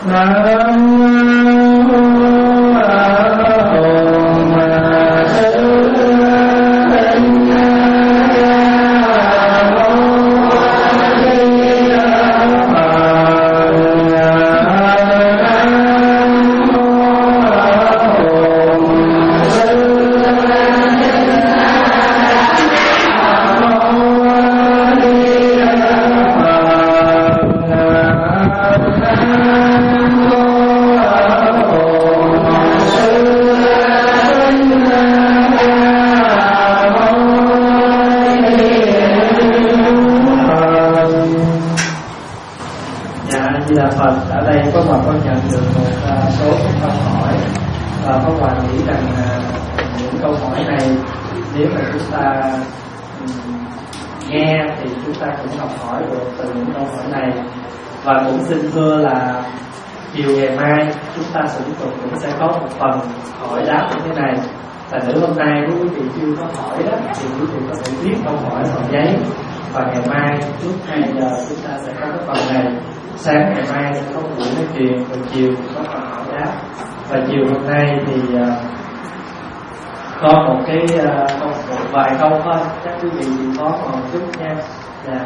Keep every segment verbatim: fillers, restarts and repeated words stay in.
Xin thưa là chiều ngày mai chúng ta sẽ tiếp tục cũng sẽ có một phần hỏi đáp như thế này. Và nữ hôm nay nếu quý vị chưa có hỏi đó thì quý vị có thể viết câu hỏi vào giấy, và ngày mai lúc hai giờ chúng ta sẽ có cái phần này. Sáng ngày mai sẽ có một buổi nói chuyện, rồi chiều có phần hỏi đáp. Và chiều hôm nay thì uh, có một cái uh, một vài câu thôi, chắc quý vị chỉ có một chút nha. Yeah.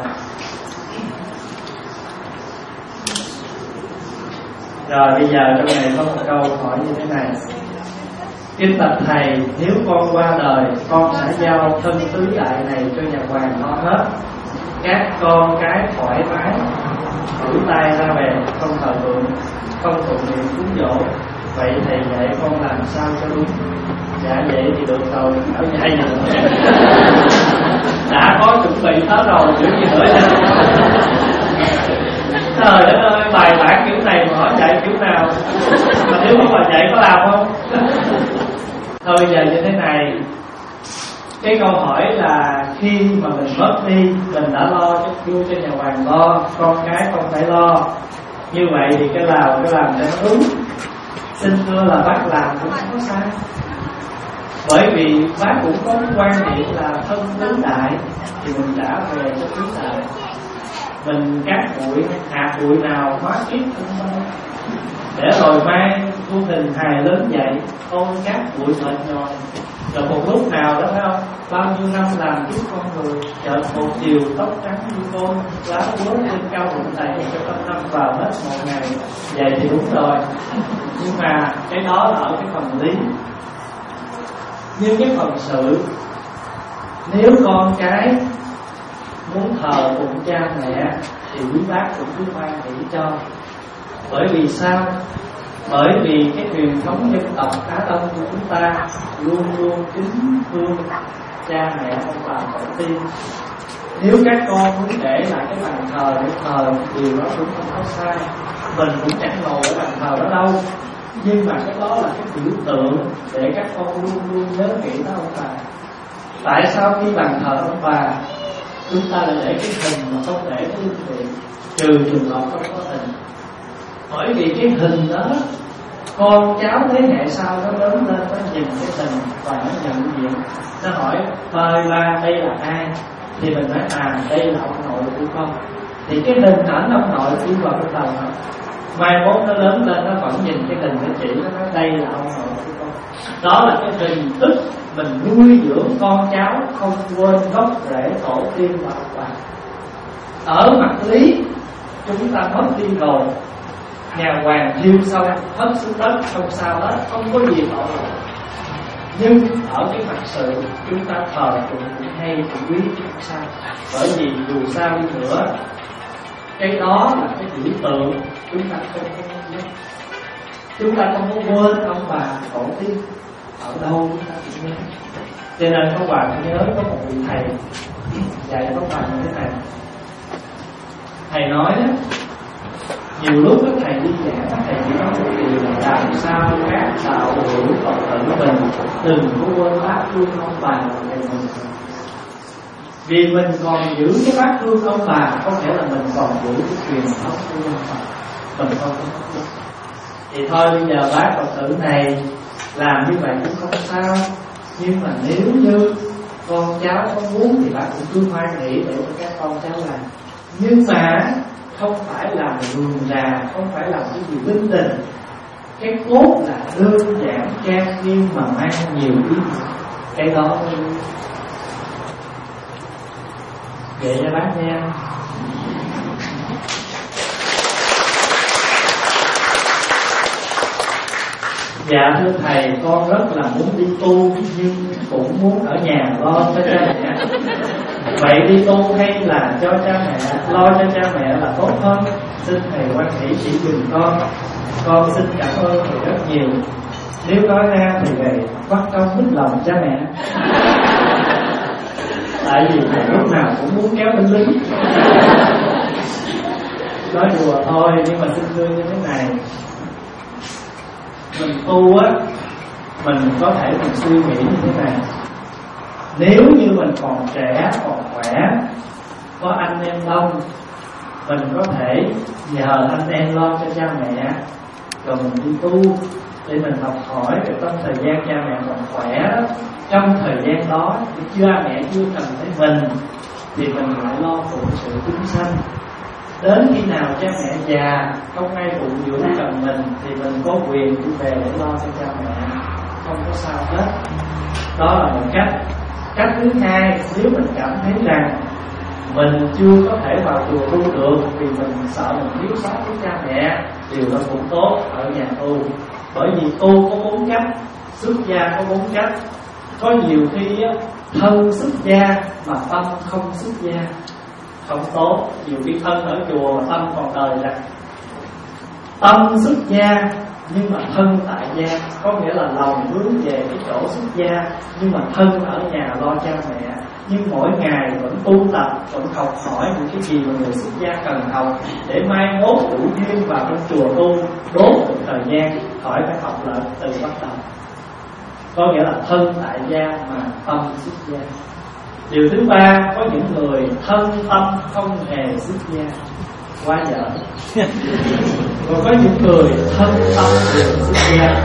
Rồi bây giờ trong này có một câu hỏi như thế này: kính bạch thầy, nếu con qua đời, con sẽ giao thân tứ đại này cho nhà hoàng lo hết. Các con cái thoải mái, rủ tay ra về, không thờ phượng, không tụng niệm cúng dỗ. Vậy thầy dạy con làm sao cho đúng? Dạ vậy thì được rồi, ở dạy gì nữa. Đã có chuẩn bị hết rồi, chữ gì nữa nha. Trời đất ơi, bài bản kiểu này mà hỏi dạy kiểu nào? Mà nếu không mà dạy có làm không? Thôi bây giờ như thế này, cái câu hỏi là khi mà mình mất đi, mình đã lo cho vua cho nhà hoàng lo, con cái không phải lo. Như vậy thì cái nào cái làm cho nó đúng. Xin thưa là bác làm cũng không có sai, bởi vì bác cũng có quan niệm là thân tứ đại thì mình trả về cho tứ đại. Mình cắt bụi, hạt bụi nào hóa kiếp không bao, để rồi mai thu hình hài lớn dậy, ôi cắt bụi mệt nhòi. Rồi một lúc nào đó phải không, bao nhiêu năm làm giúp con người, chợt một chiều tóc trắng như cô, lá úa trên cao bụng thầy cho con năm vào hết một ngày. Vậy thì đúng rồi, nhưng mà cái đó là ở cái phần lý. Nhưng cái phần sự, nếu con cái muốn thờ phụng cha mẹ thì quý bác cũng cứ quan nghĩ cho. Bởi vì sao? Bởi vì cái truyền thống dân tộc Á Đông của chúng ta luôn luôn kính thương cha mẹ ông bà tổ tiên. Nếu các con muốn để lại cái bàn thờ để thờ, điều đó cũng không có sai. Mình cũng chẳng ngồi ở bàn thờ đó đâu, nhưng mà cái đó là cái biểu tượng để các con luôn luôn nhớ kỹ đó ông bà. Tại sao khi bàn thờ ông bà chúng ta lại để cái hình mà không để cái linh thiện, trừ trường hợp không có hình? Bởi vì cái hình đó con cháu thế hệ sau nó lớn lên nó nhìn cái hình và nó nhận diện, nó hỏi ơi ba đây là ai, thì mình nói à đây là ông nội của con. Thì cái hình ảnh ông nội đi vào cái đầu nó, mai mốt nó lớn lên nó vẫn nhìn cái hình nó chỉ nó nói đây là ông nội của con. Đó là cái hình thức mình nuôi dưỡng con cháu không quên gốc rễ tổ tiên và ông bà. Ở mặt lý chúng ta mất đi rồi, nhà hoàng thiêu xong hết xuống đất không sao hết, không có gì tội lỗi. Nhưng ở cái mặt sự chúng ta thờ cũng cũng hay cũng quý không sao, bởi vì dù sao đi nữa cái đó là cái biểu tượng chúng ta không có nhớ, chúng ta không có quên ông bà tổ tiên ở đâu chúng ta cũng nhớ. Cho nên các bạn nhớ có một vị thầy dạy các bạn như thế này. Thầy nói đó, nhiều lúc các thầy đi giảng, các thầy chỉ nói một điều là làm sao các đạo hữu Phật tử mình đừng có quên bát hương ông bà của mình. Vì mình còn giữ cái bát hương ông bà, có thể là mình còn giữ cái truyền thống của ông bà, mình không có mất. Thì thôi bây giờ bác Phật tử này làm như vậy cũng không sao, nhưng mà nếu như con cháu có muốn thì bác cũng cứ hoan hỷ để cho các con cháu làm. Nhưng mà không phải là rườm rà, không phải là cái gì linh đình. Cái cốt là đơn giản trang nghiêm mà mang nhiều ý nghĩa. Cái đó vậy cho bác nha. Dạ thưa thầy, con rất là muốn đi tu nhưng cũng muốn ở nhà lo cho cha mẹ. Vậy đi tu hay là cho cha mẹ, lo cho cha mẹ là tốt hơn? Xin thầy quan hỷ chỉ dùm con. Con xin cảm ơn thầy rất nhiều. Nếu nói ra thì thầy bắt công mất lòng cha mẹ. Tại vì thầy lúc nào cũng muốn kéo binh lính. Nói đùa thôi, nhưng mà xin thưa như thế này, mình tu á, mình có thể mình suy nghĩ như thế này: nếu như mình còn trẻ, còn khỏe, có anh em đông, mình có thể nhờ anh em lo cho cha mẹ, rồi mình đi tu để mình học hỏi. Rồi trong thời gian cha mẹ còn khỏe đó, trong thời gian đó cha mẹ chưa cần thấy mình thì mình lại lo phụ sự chúng sanh. Đến khi nào cha mẹ già không ai phụng dưỡng cần mình thì mình có quyền đi về để lo cho cha mẹ, không có sao hết. Đó là một cách. Cách thứ hai, nếu mình cảm thấy rằng mình chưa có thể vào chùa tu được vì mình sợ mình thiếu sót với cha mẹ, điều đó cũng tốt, ở nhà tu. Bởi vì tu có bốn cách, xuất gia có bốn cách. Có nhiều khi á, thân xuất gia mà tâm không xuất gia, không tốt. Nhiều khi thân ở chùa mà tâm còn đời ra. Tâm xuất gia nhưng mà thân tại gia, có nghĩa là lòng hướng về cái chỗ xuất gia, nhưng mà thân ở nhà lo cha mẹ. Nhưng mỗi ngày vẫn tu tập, vẫn học hỏi những cái gì mà người xuất gia cần học, để mai mốt đủ duyên vào trong chùa tu, đốt một thời gian khỏi phải học lại từ bắt đầu. Có nghĩa là thân tại gia mà tâm xuất gia. Điều thứ ba, có những người thân tâm không hề xuất gia, quá dở. Còn có những người thân tâm đều xuất gia.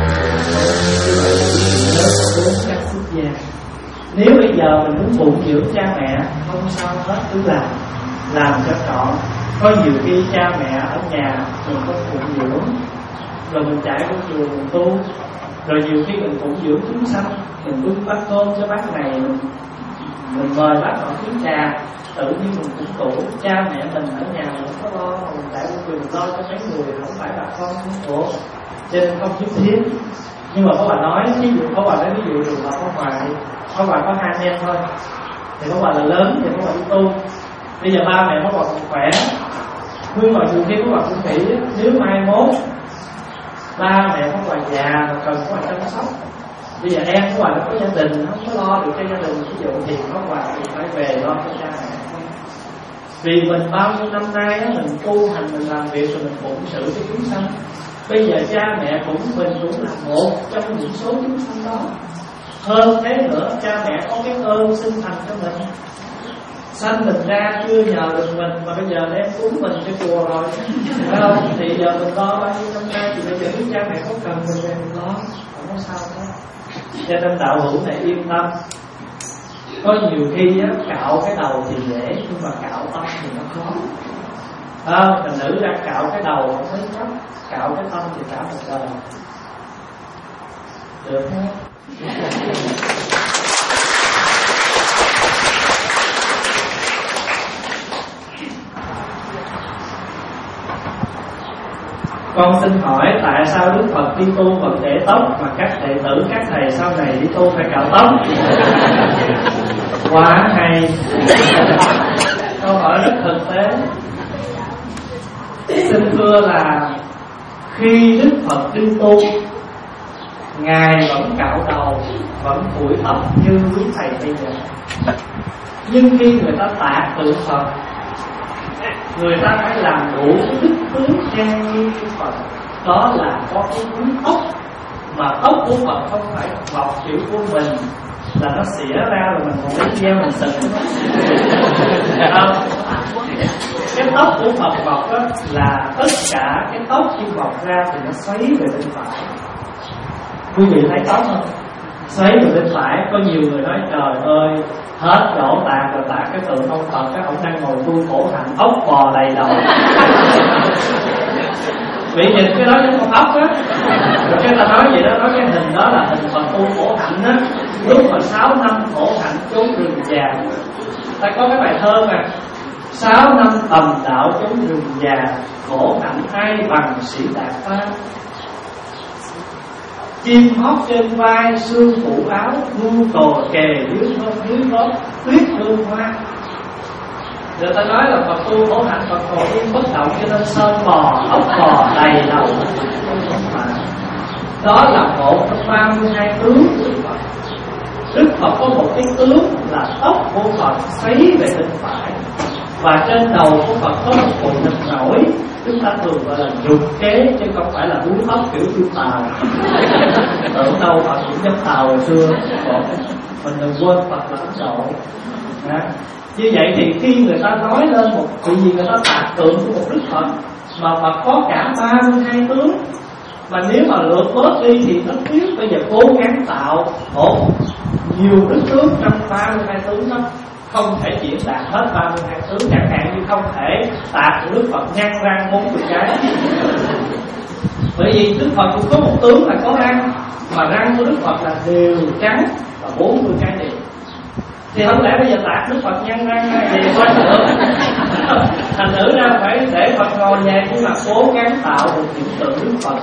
Bốn cách xuất gia. Nếu bây giờ mình muốn phụng dưỡng cha mẹ, không sao hết, cứ làm, làm cho trọn. Có nhiều khi cha mẹ ở nhà mình không phụng dưỡng, rồi mình chạy đến chùa mình tu. Rồi nhiều khi mình phụng dưỡng chúng sanh, mình bưng bát cơm cho bác này, mình, mình mời bác họ uống trà, tự nhiên mình cũng tủ. Cha mẹ mình ở nhà mình không có lo, mình chạy đến chùa mình lo cho mấy người, không phải là con của, cho nên không nhất thiết. Nhưng mà có bà nói, ví dụ có bà nói ví dụ được là có bà có bà có hai anh em thôi, thì có bà là lớn thì có bà đi tu. Bây giờ ba mẹ có bà còn khỏe, nhưng mà nhiều khi có bà cũng nghĩ nếu mai mốt ba mẹ có bà già mà cần có bà chăm sóc, bây giờ em của bà nó có gia đình, không có lo được cho gia đình, ví dụ thì có bà thì phải về lo cho cha mẹ. Vì mình bao nhiêu năm nay á, mình tu hành, mình làm việc rồi mình phụng sự cho chúng sanh. Bây giờ cha mẹ cũng mình cũng là một trong những số chúng sanh đó. Hơn thế nữa, cha mẹ có cái ơn sinh thành cho mình, sanh mình ra chưa nhờ được mình, mà bây giờ đem cúng mình cho chùa rồi, phải không? Thì giờ mình lo bao nhiêu năm nay, thì bây giờ nếu cha mẹ có cần mình về mình lo, không có sao hết. Cho nên đạo hữu này yên tâm. Có nhiều khi á, cạo cái đầu thì dễ, nhưng mà cạo tâm thì nó khó. À, thành nữ ra cạo cái đầu không thấy khó, cạo cái tâm thì cả một đời. Được không? Con xin hỏi tại sao Đức Phật đi tu vẫn để tóc, mà các đệ tử các thầy sau này đi tu phải cạo tóc? Quá hay. Câu hỏi rất thực tế. Xin thưa là khi Đức Phật đi tu, Ngài vẫn cạo đầu, vẫn phủi tóc như quý thầy bây giờ. Nhưng khi người ta tạ tượng Phật, người ta phải làm đủ đức tướng trang nghiêm của Phật. Đó là có cái búi tóc, mà tóc của Phật không phải bọc kiểu của mình, là nó xỉa ra rồi mình còn lấy dao mình sực. Cái tóc của Phật bọc đó là tất cả cái tóc khi bọc ra thì nó xoáy về bên phải. Quý vị thấy tóc không? Xoáy về bên phải. Có nhiều người nói trời ơi, hết đổ tạc rồi tạc cái tượng ông Phật, cái ông đang ngồi tu khổ hạnh, ốc bò đầy đầu. Bị nhìn cái đó giống con ốc á. Rồi cái ta nói gì đó, nói cái hình đó là hình Phật tu khổ hạnh á. Lúc mà sáu năm khổ hạnh trốn rừng già, ta có cái bài thơ mà: sáu năm tầm đạo trốn rừng già, khổ hạnh ai bằng sĩ đạt pha. Chim hót trên vai, xương phủ áo, ngu cồ kề dưới thân dưới gót, tuyết hương hoa. Người ta nói là Phật tu khổ hạnh, Phật ngồi yên bất động cho nên sơn bò, ốc bò đầy đầu. Đó là một trong ba mươi hai tướng của Đức Phật. Đức Phật có một cái tướng là tóc của Phật xoáy về bên phải, và trên đầu của Phật có một bộ hình nổi, chúng ta thường gọi là dục kế, chứ không phải là búi tóc kiểu chu Tàu. Tưởng đâu Phật cũng giống Tàu hồi xưa. Mình đừng quên Phật là Ấn Độ. Đó. Như vậy thì khi người ta nói lên một chuyện gì, người ta tạc tượng của một Đức Phật mà Phật có cả ba mươi hai tướng, mà nếu mà lượt bớt đi thì nó thiếu. Bây giờ cố gắng tạo một nhiều đức tướng trong ba mươi hai tướng đó, không thể diễn đạt hết ba mươi hai tướng. Chẳng hạn như không thể tạc Đức Phật nhăn răng bốn mươi cái, bởi vì Đức Phật cũng có một tướng là có răng, mà răng của Đức Phật là đều trắng và bốn mươi cái đều. Thì không lẽ bây giờ tạc Đức Phật nhăn răng thì quá nữa. Thành thử ra phải để Phật ngồi về, nhưng mà cố gắng tạo một hiện tượng Đức Phật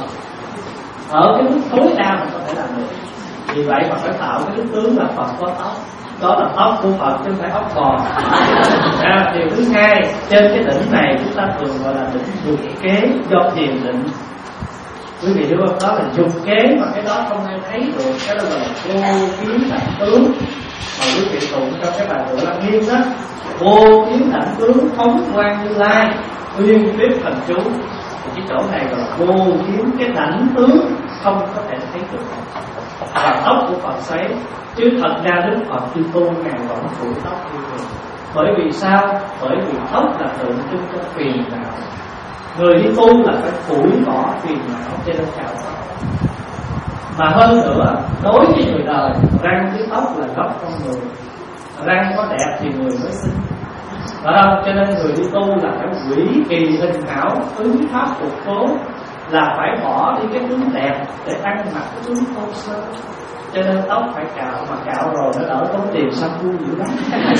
ở cái mức tối đa mình có thể làm được. Vì vậy mà phải tạo cái đức tướng là Phật có tóc. Đó là tóc của Phật chứ không phải ốc bò. À, điều thứ hai, trên cái đỉnh này chúng ta thường gọi là đỉnh dục kế do thiền định. Quý vị hiểu không? Đó là dục kế mà cái đó không ai thấy được. Cái đó là vô kiến đảnh tướng mà quý vị tụng trong cái bài Tựa Lăng Nghiêm đó: vô kiến đảnh tướng phóng quang Như Lai, uyên thuyết thần chú. Thì cái chỗ này là vô kiến, cái đảnh tướng không có thể thấy được, và tóc của Phật xoáy. Chứ thật ra Đức Phật chư tu ngài vẫn phủ tóc như thường. Bởi vì sao? Bởi vì tóc là tượng trưng cho phiền não. Người đi tu là phải phủi bỏ phiền não, cho nên cạo tóc. Mà hơn nữa, đối với người đời, răng với tóc là gốc con người. Răng có đẹp thì người mới xinh, phải không? Cho nên người đi tu là phải quỷ kỳ hình hảo, ứng pháp phục tố, là phải bỏ đi cái tướng đẹp để ăn mặc cái tướng thô sơ. Cho nên tóc phải cạo, mà cạo rồi nó đỡ tốn tiền shampoo dữ lắm.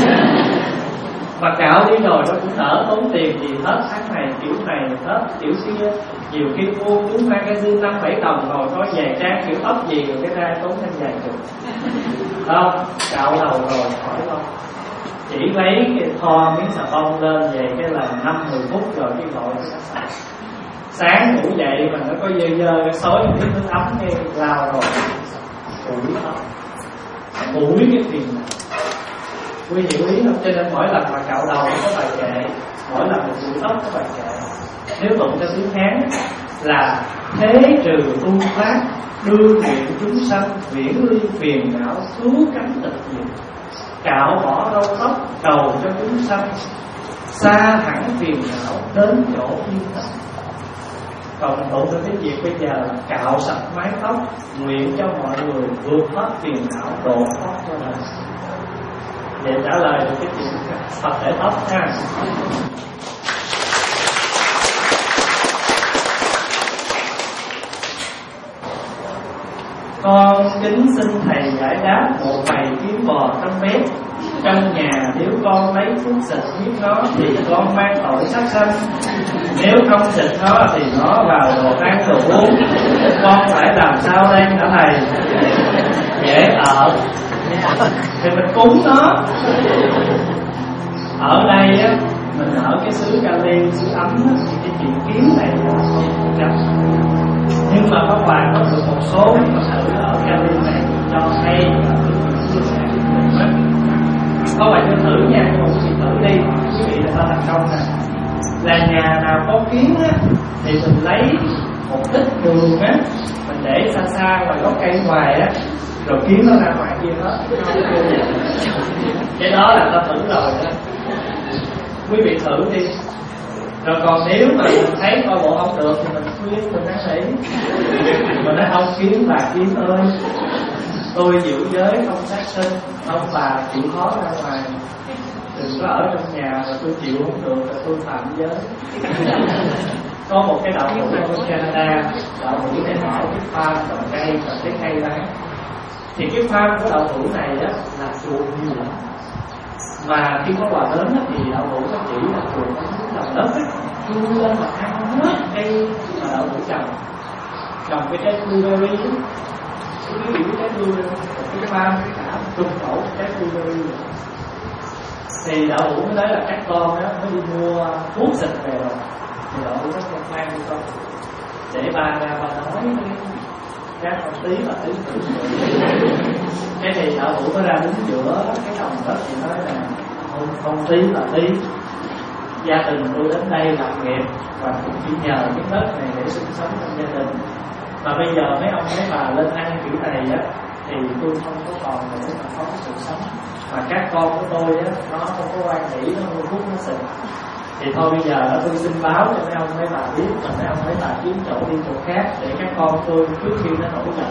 Mà cạo đi rồi nó cũng đỡ tốn tiền gì hết, tháng này kiểu này hết kiểu kia. Nhiều khi mua cuốn magazine năm bảy đồng rồi có vài trang kiểu tóc gì rồi cái ra tốn thêm vài chục. Không, cạo đầu rồi khỏi đâu, chỉ lấy cái thoa miếng xà bông lên về cái là năm mười phút rồi cái gọi cái nó sạch. Sáng ngủ dậy mà nó có dơ dơ cái xối cái nước ấm cái lao rồi phủi tóc, phủi cái phiền này. Quý hiểu ý không? Cho nên mỗi lần mà cạo đầu có bài kệ, mỗi lần một phủi tóc có bài kệ. Nếu tụng cho tiếng Hán là: thế trừ tu phát, đưa nguyện chúng sanh, viễn ly phiền não, cứu cánh tịch diệt. Cạo bỏ râu tóc, cầu cho chúng sanh, xa hẳn phiền não, đến chỗ yên tĩnh. Còn tụng cho tiếng Việt bây giờ là: cạo sạch mái tóc, nguyện cho mọi người vượt thoát phiền não, độ thoát cho đời. Vậy trả lời được cái chuyện Phật để tóc ha. Con kính xin thầy giải đáp một bầy kiến bò trong bếp. Trong nhà nếu con lấy thuốc xịt giết nó thì con mang tội sát sanh. Nếu không xịt nó thì nó vào đồ ăn đồ uống. Con phải làm sao đây hả thầy? Dễ ở thì mình cúng nó. Ở đây á, mình ở cái xứ Cali, xứ ấm á, thì cái chuyện kiến này là không chắc. Nhưng mà các bạn có được một số Phật tử ở Cali này cho hay là chia sẻ với mình á. Có bạn cho thử nha, một chị thử đi, quý vị là ta thành công nè. Là nhà nào có kiến á thì mình lấy một ít đường á, mình để xa xa ngoài gốc cây ngoài á, rồi kiến nó ra ngoài kia hết. Cái đó là ta thử rồi đó, quý vị thử đi. Rồi còn nếu mà mình thấy coi bộ không được thì mình khuyên mình năn nỉ, mình nói không kiến bà kiến ơi, tôi giữ giới không sát sinh, ông bà chịu khó ra ngoài, đừng có ở trong nhà mà tôi chịu không được là tôi phạm giới. Có một cái đạo hữu ở Canada, đạo hữu để mở cái farm trồng cây và trái cây bán. Thì cái farm của đạo hữu này á là chuột nhiều lắm. Mà khi có quà lớn á, thì đạo hữu có chỉ là chuột nó trồng lớp ấy, chui lên mà ăn hết cây mà đạo hữu trồng. Trồng cái trái blueberry á, cái kiểu trái blueberry, cái farm cái cả trung khẩu trái blueberry. Thì đạo hữu mới nói là các con á mới đi mua thuốc xịt về rồi, thì đạo hữu có con mang đi con để ba ra ba nói với các con tí và tí tử. Cái thì đạo hữu có ra đứng giữa cái đồng đất thì nói là con, con tí và tí, gia đình tôi đến đây lập nghiệp và cũng chỉ nhờ cái đất này để sinh sống trong gia đình, mà bây giờ mấy ông mấy bà lên ăn kiểu này á thì tôi không có còn để mà có cái sự sống, mà các con của tôi á nó không có quan nghĩ, nó mua thuốc nó xịt, thì thôi bây giờ tôi xin báo cho mấy ông mấy bà biết, và mấy ông mấy bà kiếm chỗ đi chỗ khác để các con tôi trước khi nó nổi giận.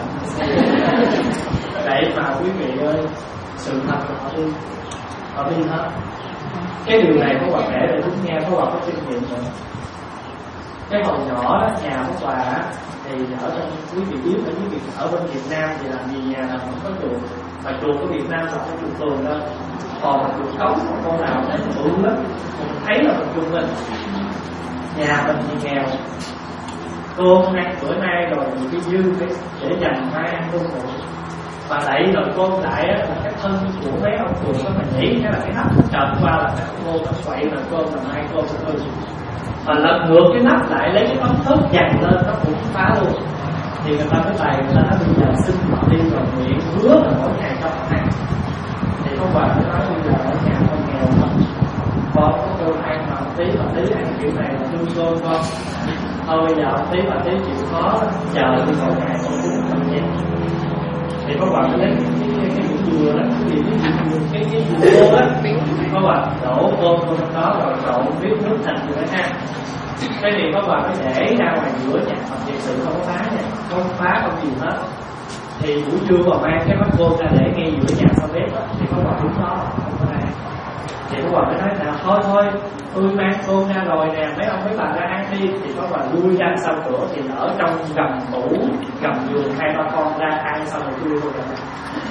Vậy mà quý vị ơi, sự thật là họ đi, họ đi hết. Cái điều này có bà kể để chúng nghe, có bà có kinh nghiệm nữa. Cái hồi nhỏ đó, nhà của bà thì ở trong, quý vị biết ở Việt, ở bên Việt Nam thì làm gì nhà nào cũng có chuột, mà chuột của Việt Nam là cái chuột tường đó, còn là chuột cống, con nào thấy bự lắm, mình thấy là mình chung lên. Nhà mình thì nghèo, cơm ăn bữa nay rồi nhiều cái dư phải để dành mai ăn cơm bụng, và đẩy rồi cơm lại á là cái thân của mấy ông chuột đó mà nhảy cái là cái nắp trợn qua là cái cô nó quậy là cơm là mai cơm nó hơi, và lật ngược cái nắp lại lấy cái tấm thớt dằn lên nó cũng phá luôn. Thì người ta mới bày, người ta nói bây giờ xin họ đi vào nguyện hứa là mỗi ngày cho họ ăn. Thì con bà mới nói bây giờ ở nhà con nghèo lắm, con có cơm ăn mà tí mà tí ăn kiểu này là thương cơm con, thôi bây giờ tí mà tí chịu khó chờ đi mỗi ngày con cũng không nhé. Thì có bà mới lấy cái cái cái dừa đó, cái gì cái cái cái dừa đó, có bà đổ cơm vô trong đó rồi trộn biết nước thành rồi đó ha. Cái gì có bà mới để ra ngoài giữa nhà, mà thực sự không có phá nha, không phá không gì hết. Thì buổi trưa bà mang cái bát cơm ra để ngay giữa nhà sau bếp đó, thì có bà đúng đó không có ra. Thì có bà mới nói là thôi thôi tôi mang cơm ra rồi nè, mấy ông mấy bà ra ăn đi. Thì có bà lui ra sau cửa, thì ở trong gầm tủ gầm giường hai ba con ra ăn xong rồi chui vô ra.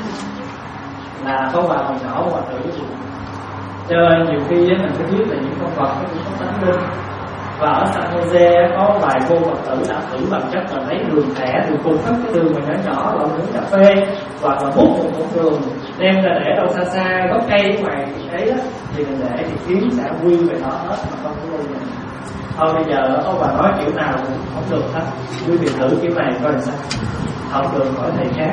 Là có bà hồi nhỏ bà tự cái gì. Cho nên nhiều khi mình phải biết là những con vật nó cũng có tánh linh. Và ở San Jose có vài cô Phật tử đã thử bằng chất là lấy đường thẻ, đường cùng khắp cái đường mà nhỏ nhỏ loại uống cà phê, hoặc là múc một con đường đem ra để đâu xa xa gốc cây ở ngoài ấy đó, thì mình để thì kiến sẽ quy về đó hết mà không có luôn. Thôi bây giờ có bà nói kiểu nào cũng không được hết, quý vị thử kiểu này coi làm sao, không được hỏi thầy khác.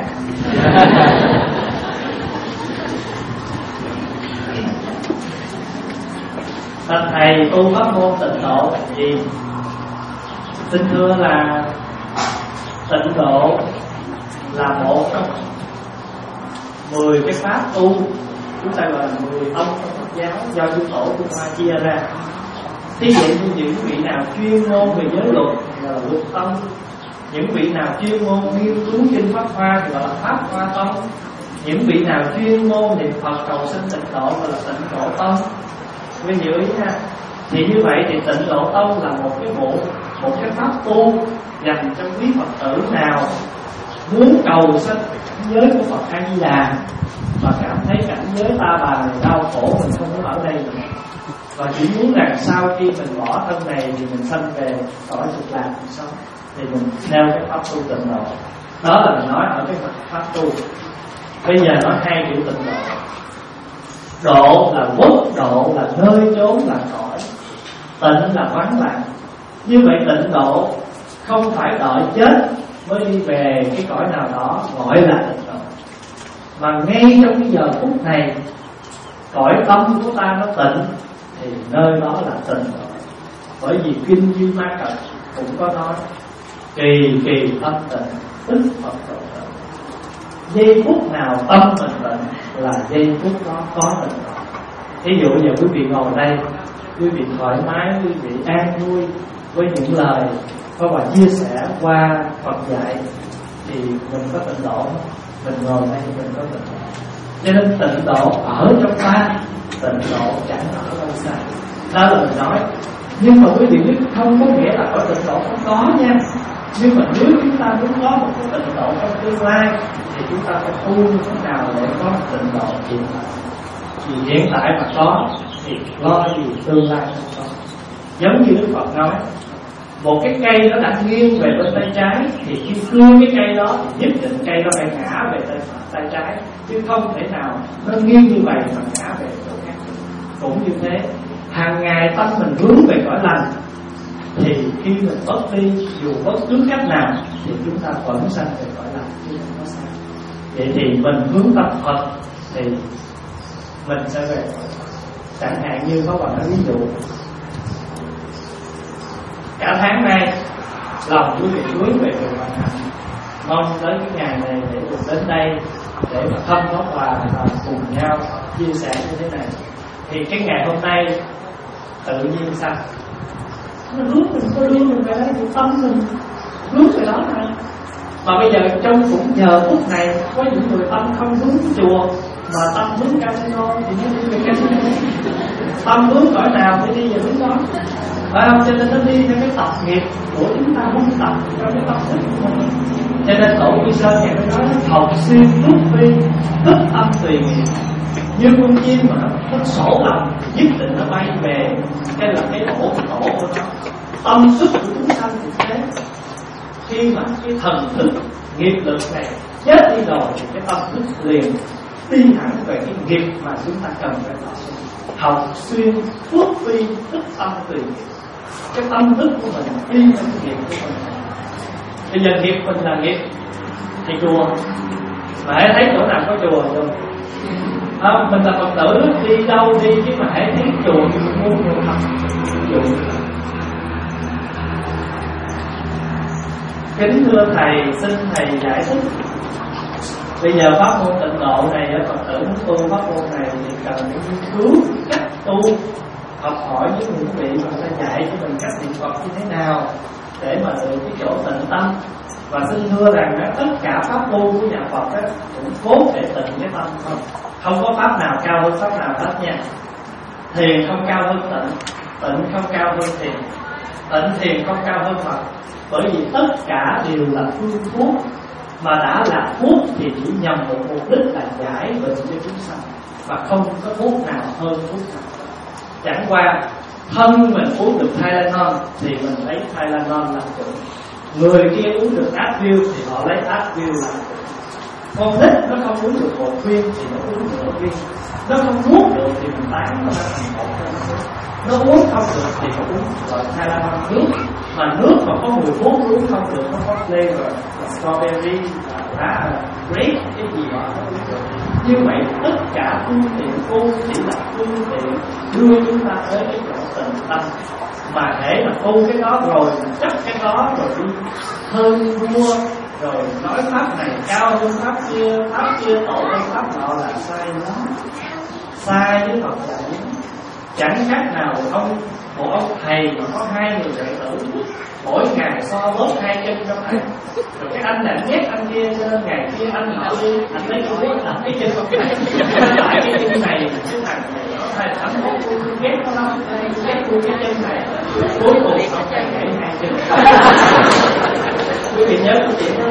Bạch thầy, tu pháp môn tịnh độ là gì? Xin thưa là tịnh độ là một trong mười cái pháp tu, chúng ta gọi là mười tông trong Phật giáo do chư tổ Trung Hoa chia ra. Thí dụ như những vị nào chuyên môn về giới luật thì gọi là luật tông, những vị nào chuyên môn nghiên cứu kinh Pháp Hoa thì gọi là Pháp Hoa tông, những vị nào chuyên môn niệm Phật cầu sinh tịnh độ gọi là tịnh độ tông. Quý vị ý ha. Thì như vậy thì tịnh độ tông là một cái bộ, một cái pháp tu dành cho quý Phật tử nào muốn cầu sinh cảnh giới của Phật A Di Đà, và cảm thấy cảnh giới ta bà này đau khổ, mình không muốn ở đây nữa, và chỉ muốn rằng sau khi mình bỏ thân này thì mình sanh về cõi Cực Lạc mình sống, thì mình theo cái pháp tu tịnh độ. Đó là mình nói ở cái pháp tu. Bây giờ nói hai kiểu tịnh độ. Độ là quốc độ, là nơi chốn, là cõi. Tịnh là vắng lặng. Như vậy tịnh độ không phải đợi chết mới đi về cái cõi nào đó gọi là tịnh độ, mà ngay trong cái giờ phút này cõi tâm của ta nó tịnh thì nơi đó là tịnh độ. Bởi vì kinh Duy Ma Cật cũng có nói kỳ kỳ tâm tịnh tức Phật độ tịnh. Giây phút nào tâm mình tịnh là giây phút đó có tịnh độ. Ví dụ giờ quý vị ngồi đây, quý vị thoải mái, quý vị an vui với những lời có bà chia sẻ qua Phật dạy, thì mình có tịnh độ. mình ngồi đây mình có tịnh độ. Cho nên tịnh độ ở trong ta, tịnh độ chẳng ở đâu xa. Đó là mình nói. Nhưng mà quý vị biết không có nghĩa là có tịnh độ không có nha. Nhưng mà nếu chúng ta muốn có một cái tịnh độ trong tương lai thì chúng ta phải tu như thế nào để có tịnh độ hiện tại. Vì hiện tại mà có thì lo gì tương lai không có. Giống như Đức Phật nói, một cái cây nó đã nghiêng về bên tay trái thì khi cưa cái cây đó thì nhất định cây đó phải ngã về tay, tay trái, chứ không thể nào nó nghiêng như vậy mà ngã về chỗ khác. Cũng như thế, hàng ngày tâm mình hướng về cõi lành thì khi mình mất đi dù bất cứ cách nào thì chúng ta vẫn sanh về cõi lành chứ không có sai. Vậy thì mình hướng tâm Phật thì mình sẽ về cõi Phật. Chẳng hạn như có bạn nói ví dụ, cả tháng nay lòng quý vị hướng về chùa Hoàng Hạnh, mong tới cái ngày này để được đến đây để mà thăm món quà và cùng nhau chia sẻ như thế này. Thì cái ngày hôm nay tự nhiên sao nó hướng mình có đưa mình về đây, thì tâm mình hướng về đó này. Mà bây giờ trong cũng giờ phút này có những người tâm không hướng chùa mà tâm hướng casino thì nó đi về casino. Tâm hướng cõi nào thì đi về hướng đó. Phải không? Cho nên nó đi theo cái tập nghiệp của chúng ta muốn tập trong cái tập thức của mình. Cho nên Tổ Quy Sơn ngày mới nói học xuyên rút vi thức tâm tùy nghiệp. Như con chim mà nó, nó sổ lòng nhất định nó bay về cái là cái tổ tổ của nó. Tâm sức của chúng sanh thì thế. Khi mà cái thần thức nghiệp lực này chết đi rồi thì cái tâm thức liền tin hẳn về cái nghiệp mà chúng ta cần phải tạo sinh. Học xuyên phước vi thức tâm tùy nghiệp. Cái tâm thức của mình đi theo cái nghiệp của mình. Bây giờ nghiệp mình là nghiệp thì chùa, mà hãy thấy chỗ nào có chùa rồi à, mình là Phật tử đi đâu đi chứ mà hãy thấy chùa thì mình muốn được học chùa. Kính thưa thầy, xin thầy giải thích. Bây giờ pháp môn tịnh độ này, Phật tử muốn tu pháp môn này thì cần phải nghiên cứu cách tu, học hỏi với những vị mà người ta dạy cho mình cách niệm Phật như thế nào để mà được cái chỗ tịnh tâm. Và xin thưa rằng đó, tất cả pháp môn của nhà Phật đó, cũng cốt để tịnh cái tâm không. Không có pháp nào cao hơn pháp nào hết nha. Thiền không cao hơn tịnh, tịnh không cao hơn thiền, tịnh thiền không cao hơn Phật. Bởi vì tất cả đều là phương thuốc, mà đã là thuốc thì chỉ nhằm một mục đích là giải bệnh cho chúng sanh, và không có thuốc nào hơn thuốc nào. Chẳng qua thân mình uống được Tylenol thì mình lấy Tylenol làm chủ, người kia uống được Advil thì họ lấy Advil làm chủ. Con nít nó không uống được một viên thì nó uống được một viên, nó không nuốt được thì mình bán nó ra thành một viên, nó uống không được thì nó uống gọi Tylenol nước. Mà nước mà có mùi thuốc uống không được, nó có flavor là strawberry, là grape, cái gì đó nó uống được. Như vậy tất cả phương tiện tu chỉ là phương tiện đưa chúng ta tới cái chỗ tịnh tâm. Mà để mà tu cái đó rồi chấp cái đó rồi đi hơn đua rồi nói pháp này cao hơn pháp kia, pháp kia tội hơn pháp nọ là sai lắm, sai với Phật dạy. Chẳng khác nào ông một ông thầy mà có hai người đệ tử, mỗi ngày so bóp hai chân trong thầy, rồi cái anh này ghét anh kia cho nên ngày kia anh nọ đi anh lấy cái ghét làm cái chân của thầy, tại cái chân này cái thằng này nó thầy ảnh hưởng tôi ghét nó lắm, ghét tôi cái chân này, cuối cùng ông thầy gãy hai chân. Quý vị nhớ cái chuyện đó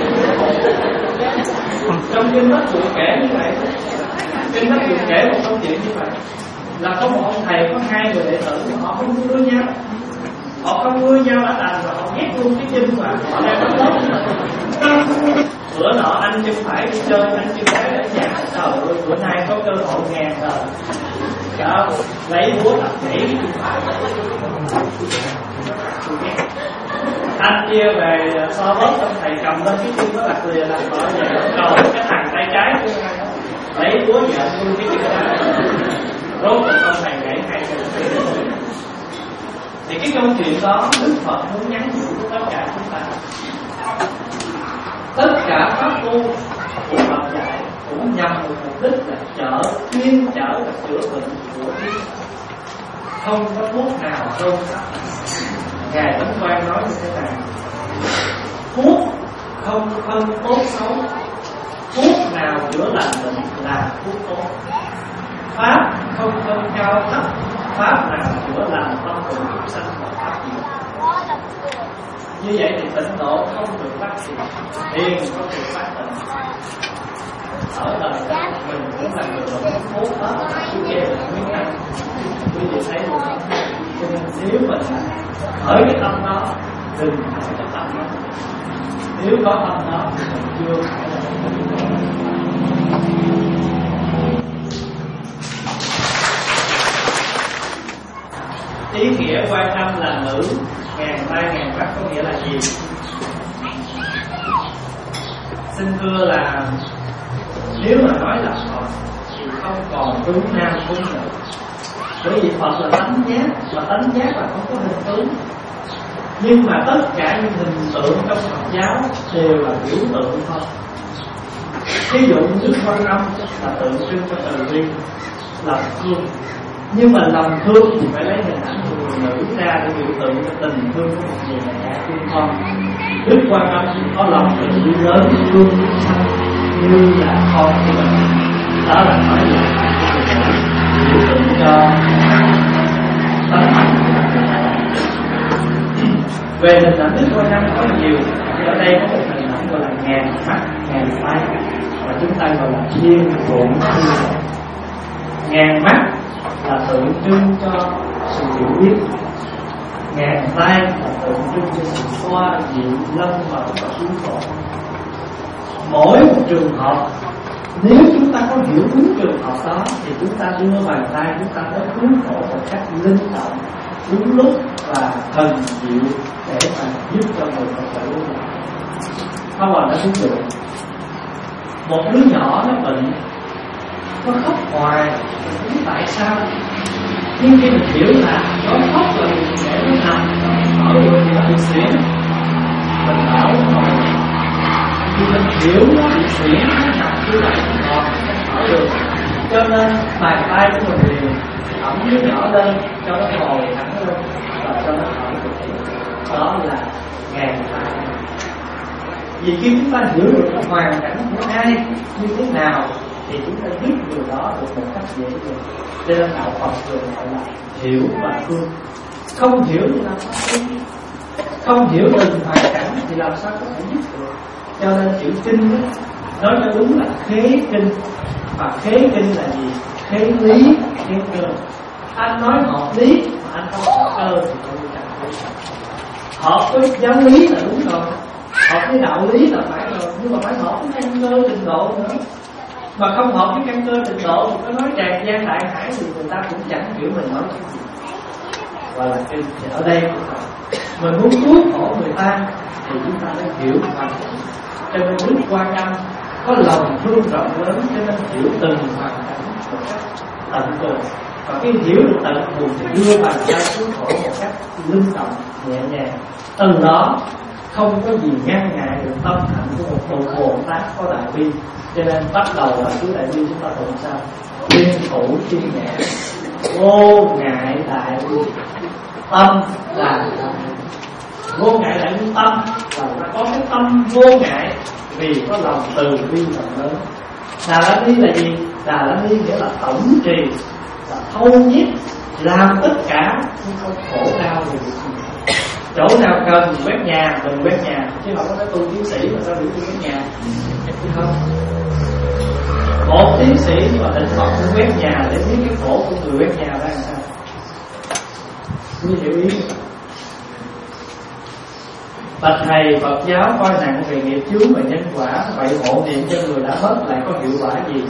không? Trong kinh Pháp Cú kể như vậy, kinh Pháp Cú kể một câu chuyện như vậy, là có một ông thầy có hai người đệ tử mà họ không nuôi nhau, họ không nuôi nhau đã đành rồi họ ghét luôn cái chân mà họ đang bắt lớp. Bữa nọ anh chân phải đi chơi, anh chân trái ở nhà, trời ơi bữa nay có cơ hội ngàn rồi, đó lấy búa đập gãy cái chân phải. Anh kia về so bóp, ông thầy cầm lên cái chân nó đặt lìa làm bỏ về, rồi cái thằng tay trái lấy búa giận luôn cái chân trái. Rốt cuộc ông thầy gãy hai chân. Thì cái câu chuyện đó Đức Phật muốn nhắn nhủ với tất cả chúng ta. Tất cả pháp tu của Phật dạy cũng nhằm một mục đích là trợ chuyên trợ và chữa bệnh của chúng. Không có thuốc nào hơn pháp. Ngài Tấn Quang nói như thế này: thuốc không phân tốt xấu, thuốc nào chữa lành bệnh là thuốc tốt. Pháp không phân cao thấp, pháp nào chữa lành tâm hồn chúng sanh là pháp gì. Như vậy thì tịnh độ không được phát triển, thiền không được phát triển. Ở đời mình cũng là người đồng thuốc đó, chú kêu là nguyên nhân. Quý vị thấy luôn không? Cho nên nếu mình ở cái tâm đó, đừng ở cái tâm đó. Nếu có tâm đó thì mình chưa phải là ý nghĩa quan âm là nữ, ngàn tay ngàn mắt có nghĩa là gì? Xin thưa là nếu mà nói là Phật thì không còn tướng nam tướng nữ. Bởi vì Phật là tánh giác, mà tánh giác là không có hình tướng. Nhưng mà tất cả những hình tượng trong Phật giáo đều là biểu tượng thôi. Ví dụ Đức Quan Âm là tượng trưng cho từ bi, lòng thương. Nhưng mà lòng thương thì phải lấy hình ảnh của người nữ ra để biểu tượng cho tình thương của một người mẹ thương con. Đức Quan Âm có lòng từ bi lớn thương chúng sanh như là con của mình. Đó là nói là biểu tượng cho tánh hạnh của mình. Về hình ảnh Đức Quan Âm có nhiều, ở đây có một hình ảnh gọi là ngàn mắt, ngàn tay, và chúng ta gọi là thiên phụng thiên. Ngàn mắt là tượng trưng cho sự hiểu biết, ngàn tay là tượng trưng cho sự xoa dịu lâm mẫn và xuống khổ. Mỗi một trường hợp, nếu chúng ta có hiểu đúng trường hợp đó thì chúng ta đưa bàn tay chúng ta tới cứu khổ một cách linh động, đúng lúc và thần diệu để mà giúp cho người Phật tử của mình. Không còn nói ví dụ, một đứa nhỏ nó bệnh, nó khóc hoài, mình không biết tại sao. Nhưng khi mình hiểu là nó khóc là vì để nó nằm ở người thì nó bị xỉn, mình bảo nó khi mình hiểu nó bị xỉn, nó nằm như vậy còn không ở được. Cho nên bàn tay của mình liền ẩm đứa nhỏ lên cho nó ngồi thẳng lên và cho nó thở được. Đó là ngàn tay. Vì khi chúng ta hiểu được cái hoàn cảnh của ai như thế nào thì chúng ta giúp người đó được một cách dễ dàng. Cho nên đạo Phật thường gọi là hiểu và thương. Không hiểu thì làm sao thương? Không hiểu từng hoàn cảnh thì làm sao có thể giúp được? Cho nên chữ kinh đó, nói cho đúng là khế kinh. Và khế kinh là gì? Khế lý, khế cơ. Anh nói hợp lý mà anh không hợp cơ thì không chẳng thấy. Hợp với giáo lý là đúng rồi, hợp với đạo lý là phải rồi, nhưng mà phải hợp với căn cơ trình độ nữa. Mà không hợp với căn cơ trình độ thì có nói tràn gian đại hải thì người ta cũng chẳng hiểu mình nói cái gì. Gọi là kinh. Thì ở đây mình muốn cứu khổ người ta thì chúng ta phải hiểu hoàn cảnh. Cho nên Đức Quan Âm có lòng thương rộng lớn, cho nên hiểu từng hoàn cảnh một cách tận cùng. Và khi hiểu được tận cùng thì đưa bàn tay cứu khổ một cách linh động, nhẹ nhàng. Từ đó không có gì ngăn ngại được tâm hạnh của một bậc Bồ Tát có đại bi. Cho nên bắt đầu là chú đại bi chúng ta tụng sao? Thiên thủ thiên nhẹ, vô ngại đại bi, tâm là vô ngại đại bi tâm, và ta có cái tâm vô ngại vì có lòng từ bi rộng lớn. Đà La Ni là gì? Đà La Ni nghĩa là tổng trì, là thâu nhiếp, làm tất cả nhưng không khổ đau về việc gì. Chỗ nào cần quét nhà mình quét nhà, chứ không có cái tu tiến sĩ mà sao biểu tôi quét nhà, chứ không. Một tiến sĩ nhưng mà thỉnh thoảng cũng quét nhà để biết cái khổ của người quét nhà ra làm sao. Như hiểu ý. Bạch thầy, Phật giáo coi nặng về nghiệp chướng và nhân quả, vậy hộ niệm cho người đã mất lại có hiệu quả gì?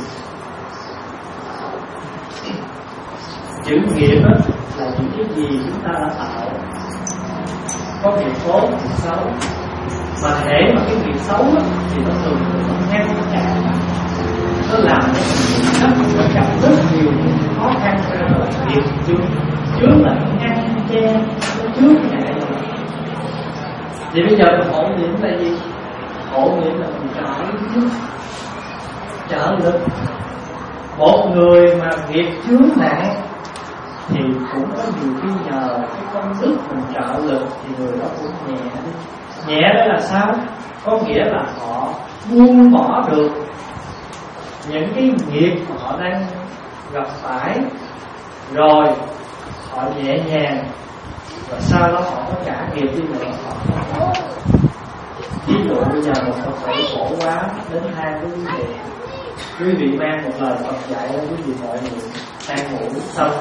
Chữ nghiệp đó là những cái gì chúng ta đã tạo. Có nghiệp tốt, nghiệp xấu. Mà hễ mà cái nghiệp xấu đó, thì nó thường nó ngăn chặn, nó làm cho mình nó gặp rất nhiều khó khăn. Cho nên là nghiệp chướng. Chướng là ngăn che, nó chướng ngại rồi. Thì bây giờ mình hộ niệm là gì? Hộ niệm là mình trợ lực, trợ lực. Một người mà nghiệp chướng nặng thì cũng có nhiều khi nhờ cái công đức mình trợ lực thì người đó cũng nhẹ đi. Nhẹ đó là sao? Có nghĩa là họ buông bỏ được những cái nghiệp mà họ đang gặp phải, rồi họ nhẹ nhàng, và sau đó họ có trả nghiệp đi nữa họ không. Ví dụ bây giờ một Phật tử khổ quá đến than với quý vị, quý vị mang một lời Phật dạy lên quý vị mọi người than ngủ xong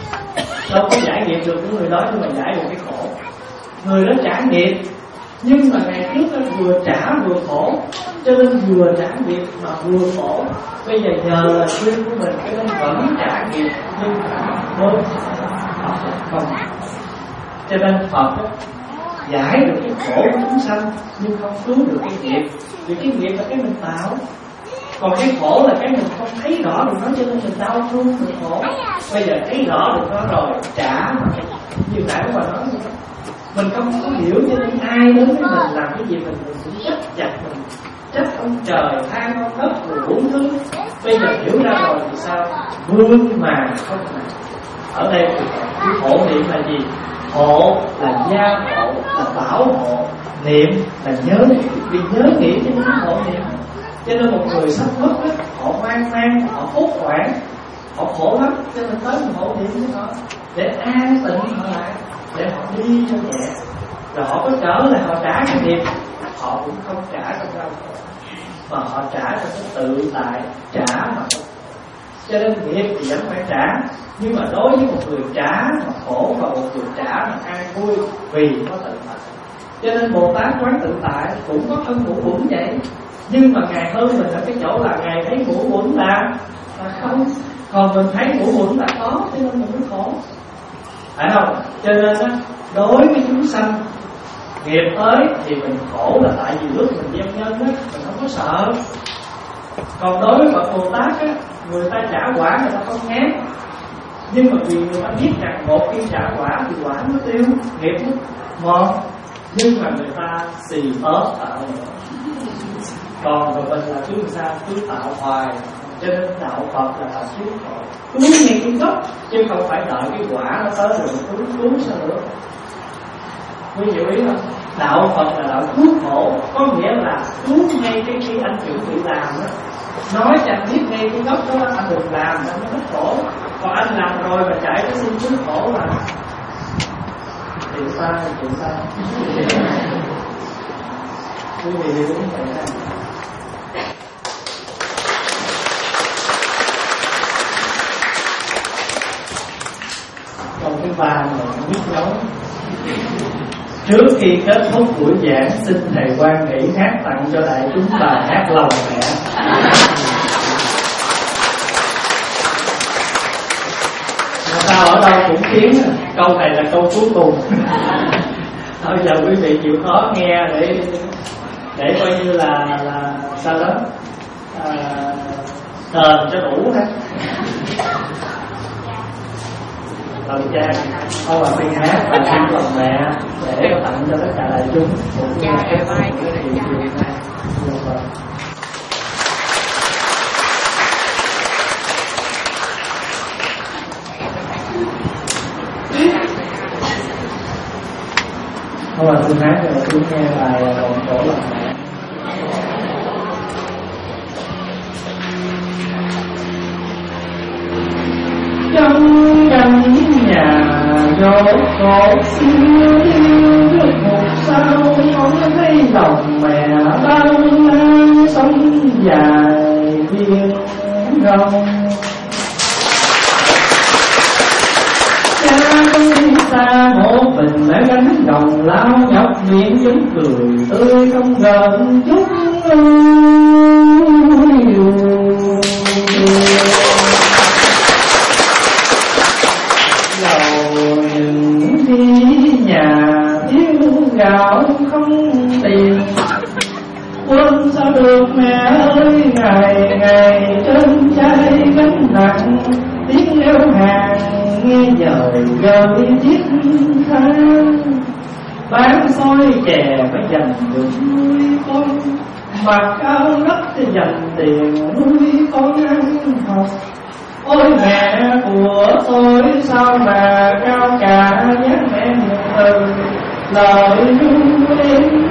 đâu có giải nghiệp được của người đó, nhưng mà giải được cái khổ. Người đó trả nghiệp, nhưng mà ngày trước nó vừa trả vừa khổ, cho nên vừa trả nghiệp mà vừa khổ. Bây giờ nhờ là duyên của mình, cho nên vẫn trả nghiệp, nhưng mà đối Phật không. Cho nên Phật giải được cái khổ của chúng sanh, nhưng không cứu được cái nghiệp. Vì cái nghiệp là cái mình tạo, còn cái khổ là cái mình không thấy rõ được nó, cho nên mình đau thương mình khổ. Bây giờ thấy rõ được nó rồi, trả mà như nãy các bạn nói vậy. Mình không có hiểu, cho nên ai đến với mình làm cái gì mình mình cũng trách chặt, mình trách ông trời, than ông đất, rồi uổng thương. Bây giờ hiểu ra rồi thì sao? Vương mà không mà. Ở đây thì cái khổ niệm là gì? Hộ là gia hộ, là bảo hộ. Niệm là nhớ, vì nhớ nghĩ cho nên hộ niệm. Cho nên một người sắp mất á, họ mang mang, họ hốt hoảng, họ khổ lắm, cho nên tới một hộ niệm với họ để an tịnh họ lại, để họ đi cho nhẹ. Rồi họ có trở lại họ trả cái nghiệp, họ cũng không trả trong đau khổ, mà họ trả cho cái tự tại, trả mà không. Cho nên nghiệp thì vẫn phải trả, nhưng mà đối với một người trả mà khổ và một người trả mà an vui vì có tự tại. Cho nên Bồ Tát quán tự tại cũng có thân ngũ uẩn vậy, nhưng mà Ngài hơn mình ở cái chỗ là Ngài thấy ngũ uẩn là là không, còn mình thấy ngũ uẩn là có, cho nên mình mới khổ, phải không? Cho nên á, đối với chúng sanh nghiệp tới thì mình khổ là tại vì lúc mình gieo nhân á, mình không có sợ. Còn đối với Phật Bồ Tát á, người ta trả quả người ta không ngán, nhưng mà vì người ta biết rằng một khi trả quả thì quả nó tiêu, nghiệp nó mòn, nhưng mà người ta xì ớt tạo nữa. Còn rồi mình là cứ sao cứ tạo hoài. Cho nên đạo Phật là đạo cứu khổ, cứu ngay cái gốc, chứ không phải đợi cái quả nó tới rồi cứu cứu sao nữa. Quý hiểu ý không? Đạo Phật là đạo cứu khổ, có nghĩa là cứu ngay cái khi anh chuẩn bị làm đó. Nói cho anh biết ngay cái gốc đó anh đừng làm, anh mới hết khổ. Còn anh làm rồi mà chạy cái xin cứu khổ là chuyện sai, chuyện sai. Quý vị hiểu đúng vậy đó. Còn cái bàn này biết nói. Trước khi kết thúc buổi giảng, xin thầy Quang Nghĩ hát tặng cho đại chúng bài hát Lòng Mẹ. Sao ở đâu cũng khiến câu này là câu cuối cùng. Thôi giờ quý vị chịu khó nghe để để coi như là là sao đó à, đền cho đủ ha. Lòng cha không là tiên hát và xin lòng mẹ để tặng cho tất cả đại chúng cũng như là các bạn của thị trường này. Không là tôi hát rồi tôi nghe bài còn cổ lòng mẹ. Trong căn nhà dỗ cổ xưa được một sao không thấy lòng mẹ bao la sông dài biển rộng. Cha tôi xa một mình đã gánh đồng lao nhọc miệng vẫn cười tươi không gần chút gạo không tiền, quên sao được mẹ ơi, ngày ngày trên vai gánh nặng tiếng leo hàng nghe dời gợi chiếc thang. Bán xôi chè phải dành được nuôi con, mặc áo đất để dành tiền nuôi con ăn học. Ôi mẹ của tôi sao mà cao cả dáng mẹ một từ lời ru em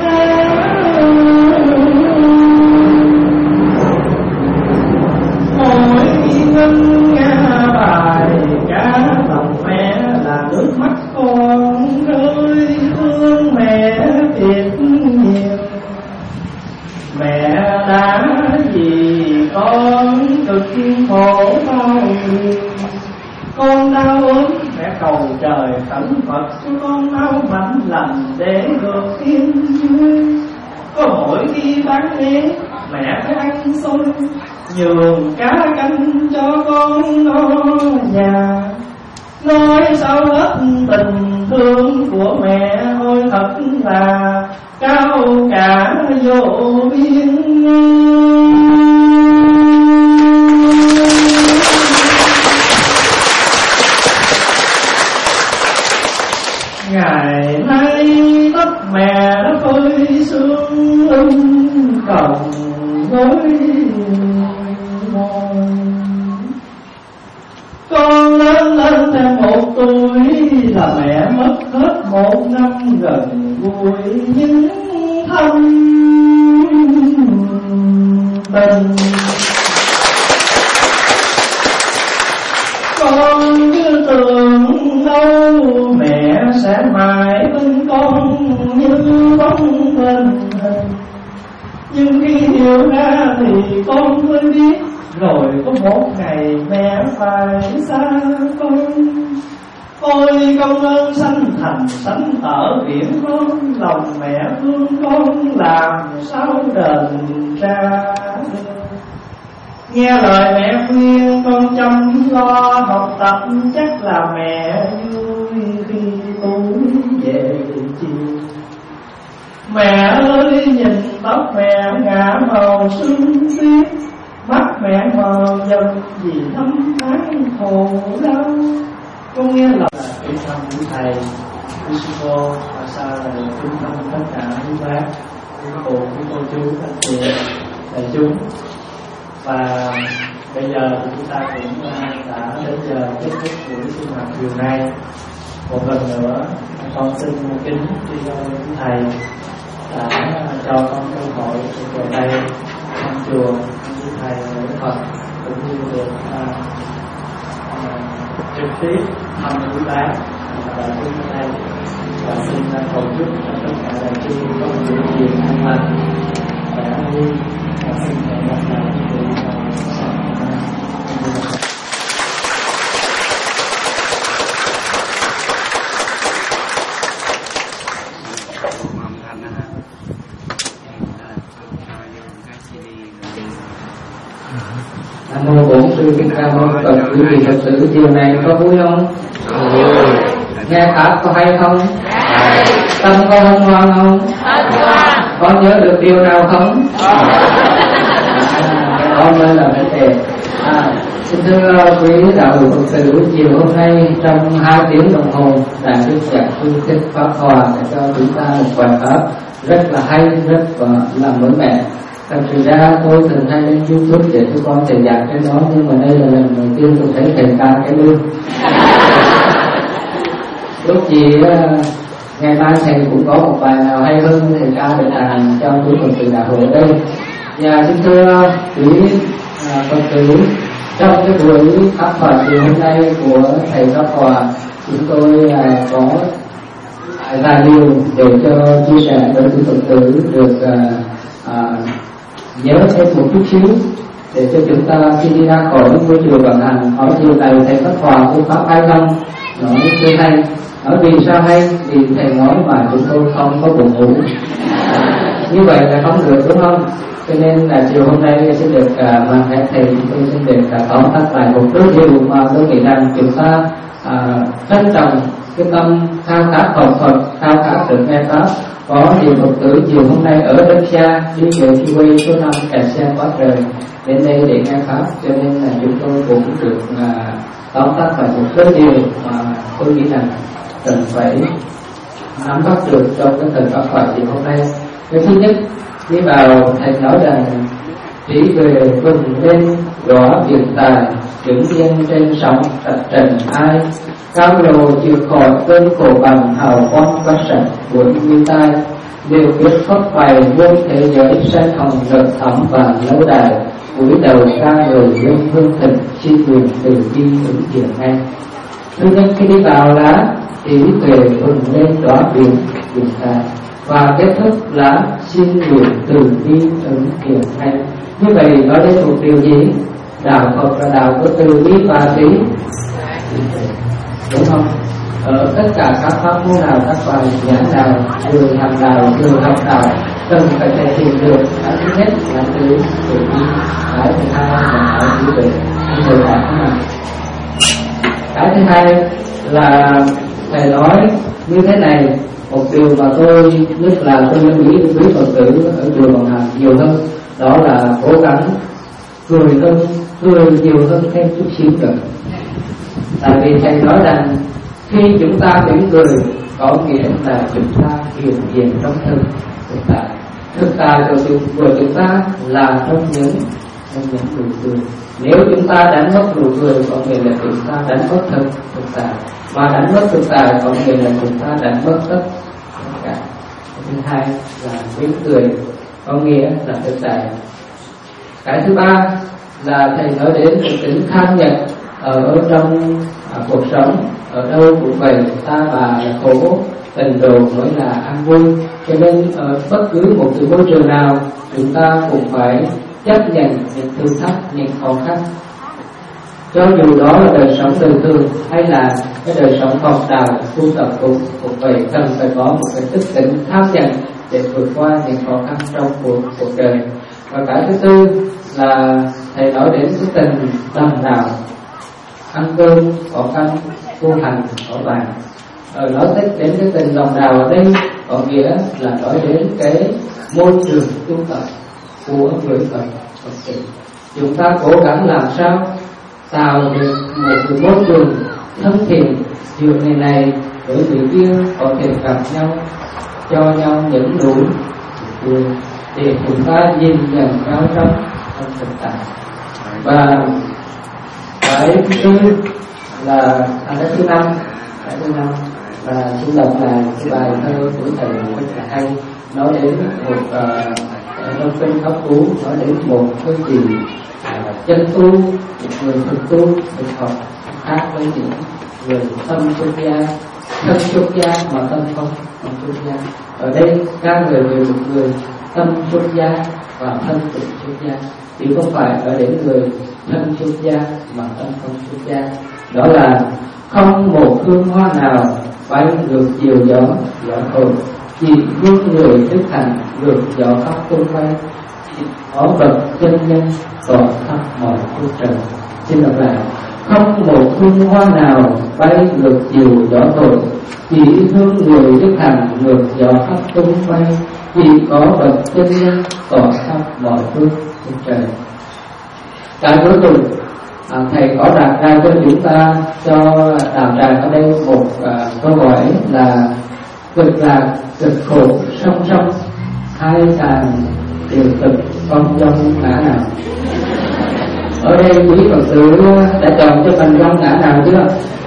trời khẩn Phật cho con mau mạnh lành để được yên vui. Có mỗi khi bán ế mẹ phải ăn xôi, nhường cá canh cho con no nhà. Nói sao hết tình thương của mẹ ôi thật là cao cả vô biên. Ngày nay tóc mẹ đã phơi sương ưng còng với môi. Con lớn lên thêm một tuổi là mẹ mất hết một năm gần vui những thâm tình. Con cứ tưởng đâu mẹ sẽ mãi bên con như bóng bên hình, nhưng khi hiểu ra thì con mới biết rồi có một ngày mẹ phải xa con. Ôi công ơn sanh thành sánh ở biển con, lòng mẹ thương con làm sao đền ra. Nghe lời mẹ khuyên con chăm lo học tập, chắc là mẹ vui khi tuổi về chiều. Mẹ ơi nhìn tóc mẹ ngả màu sương tuyết, mắt mẹ mờ dần vì năm tháng khổ đau. Con nghe lời là cái thăm của thầy của sư cô, và sao là trung tâm tất cả quý bác, quý cô, quý cô chú, anh chị, đại chúng. Và bây giờ chúng ta cũng đã đến giờ kết thúc buổi sinh hoạt chiều nay. Một lần nữa con xin kính tri ân quý thầy đã cho con cơ hội được về đây thăm chùa với thầy lễ Phật, cũng như được uh, uh, trực tiếp thăm quý bác và chúng đây. Và xin uh, cầu chúc cho tất cả đại chúng có một buổi chiều an lành và vui. Và xin hẹn gặp lại quý vị vào sáng ngày mai. Nam mô Bổn Sư Thích Ca Mâu Ni Phật. Quý vị Phật tử chiều này có vui không? Vui. Nghe pháp có hay không? Hay. Tâm có hân hoan không? Hân hoan. Có nhớ được điều nào không? Đó mới là vấn đề. À, xin thưa quý đạo hữu Phật tử, chiều hôm nay trong hai tiếng đồng hồ đã được giảng phương thức pháp hòa để cho chúng ta một bài pháp rất là hay, rất là mới mẻ. Thật sự ra tôi thường hay lên YouTube để cho con thầy giảng trên đó, nhưng mà đây là lần đầu tiên tôi thấy thầy ca cái lương. Lúc gì ngày mai thầy cũng có một bài nào hay hơn thầy ca để làm cho quý Phật tử đạo hữu ở đây. Và xin thưa quý Phật tử, trong cái buổi pháp thoại chiều hôm nay của thầy Pháp Hòa, chúng tôi có vài điều để cho chia sẻ với quý Phật tử được à, nhớ thêm một chút xíu để cho chúng ta khi đi ra khỏi môi trường vận hành. Ở chiều này thầy Pháp Hòa phương pháp hai năm nói chưa hay. Ở vì sao hay? Vì thầy nói mà chúng tôi không có buồn ngủ. Như vậy là không được, đúng không? Cho nên là chiều hôm nay xin được uh, mang thầy thầy chúng tôi xin được uh, tóm tắt lại một số điều mà tôi nghĩ rằng chúng ta uh, trân trọng cái tâm khao khát học Phật, khao khát được nghe pháp. Có nhiều Phật tử chiều hôm nay ở rất xa, đi về khi quay số năm kẹt xe quá trời đến đây để nghe pháp, cho nên là chúng tôi cũng được uh, tóm tắt lại một số điều mà tôi nghĩ rằng cần phải nắm bắt được trong cái thời pháp thoại chiều hôm nay. Cái thứ nhất, đi vào thầy nói rằng chỉ về vừng lên rõ việc tài, đứng yên trên sóng trạch trần ai, cao lồ chịu khỏi cơn khổ bằng hào quang quát sạch của nguyên tai, đều biết phát bày muôn thế giới sanh hồng rực thắm và lâu đài, cúi đầu ca người lên hương thịnh, xin quyền từ bi ứng hiện ngay. Thứ nhất, khi đi vào lá chỉ về vừng lên rõ việc việc tài, và kết thúc là xin nguyện từ bi ứng hiện ngay. Như vậy nói đến một điều gì? Đạo Phật là đạo của từ bi và trí, đúng không? ở tất cả các pháp môn nào, các bài giảng nào, người làm nào, người học nào cần phải thể hiện được cái thứ nhất là từ tự nhiên, cái thứ hai là cái trí tuệ, người đạt nào. Cái thứ hai là thầy nói như thế này, một điều mà tôi nhất là tôi lưu ý quý Phật tử ở chùa Bằng Hàm nhiều hơn, đó là cố gắng cười hơn, cười nhiều hơn thêm chút xíu nữa. Tại vì thầy nói rằng khi chúng ta mỉm cười có nghĩa là chúng ta hiện diện trong thực thực tại. Thực tại của chúng, của chúng ta là trong những trong những nụ cười. Nếu chúng ta đánh mất nụ cười có nghĩa là chúng ta đánh mất thực thực tại, mà đánh mất thực tại có nghĩa là chúng ta đánh mất tất cả. Thứ hai là mỉm cười có nghĩa là thực tại. Cái thứ ba là thầy nói đến tính tham nhận ở trong à, cuộc sống, ở đâu cũng vậy, ta bà là khổ, tình đồ mới là an vui. Cho nên ở bất cứ một cái môi trường nào chúng ta cũng phải chấp nhận những thử thách, những khó khăn, cho dù đó là đời sống đời thường hay là cái đời sống học đạo tu tập cũng cũng vậy, cần phải có một cái thức tỉnh tham nhận để vượt qua những khó khăn trong cuộc cuộc đời. Và cái thứ tư là thầy nói đến cái tình đồng đạo, ăn cơm có canh, tu hành có bàn. Ở nói đến cái tình đồng đạo ở đây có nghĩa là nói đến cái môi trường tu tập của người Phật Phật tử. Chúng ta cố gắng làm sao tạo được một cái môi trường thân thiện giữa người này với người kia, có thể gặp nhau, cho nhau những nụ cười để chúng ta nhìn nhận nhau trong trong thực tại. Và cái thứ tư là à, cái thứ năm cái thứ năm là chúng đọc là cái bài thơ của thầy rất là hay, nói đến một trong uh, kinh Pháp Cú, nói đến một cái gì uh, chân tu, một người thực tu thực học khác với những người tâm xuất gia, thân xuất gia mà tâm không không xuất gia. Ở đây các người đều một người tâm xuất gia và thân cũng xuất gia, chứ không phải ở đến người thân xuất gia mà tâm không xuất gia. Đó là không một hương hoa nào bay ngược chiều gió gió thổi, chỉ hương người thức thành ngược gió khắp tung bay, có bậc chân nhân tỏa khắp mọi phương trời. Xin đọc lại: không một hương hoa nào bay ngược chiều gió thổi, chỉ hương người thức thành ngược gió khắp tung bay, chỉ có bậc chân nhân tỏa khắp mọi phương phương trời. Cái cuối cùng à, thầy có đặt ra cho chúng ta, cho đạo tràng ở đây một à, câu hỏi là cực lạc cực khổ song song, hai đàn đều cực, con dông ngã nào? Ở đây quý Phật tử đã chọn cho mình dông ngã nào chưa?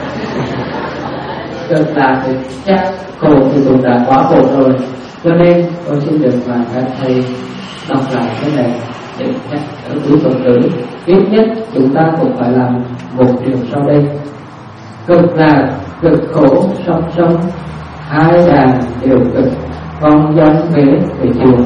Cực lạc thì chắc, khổ thì cũng đã quá khổ rồi, cho nên tôi xin được và các thầy đọc lại cái này để nhắc ở quý Phật tử. Ít nhất chúng ta cũng phải làm một điều sau đây: cực lạc cực khổ song song, hai đàn đều cực, con dông về về chùa.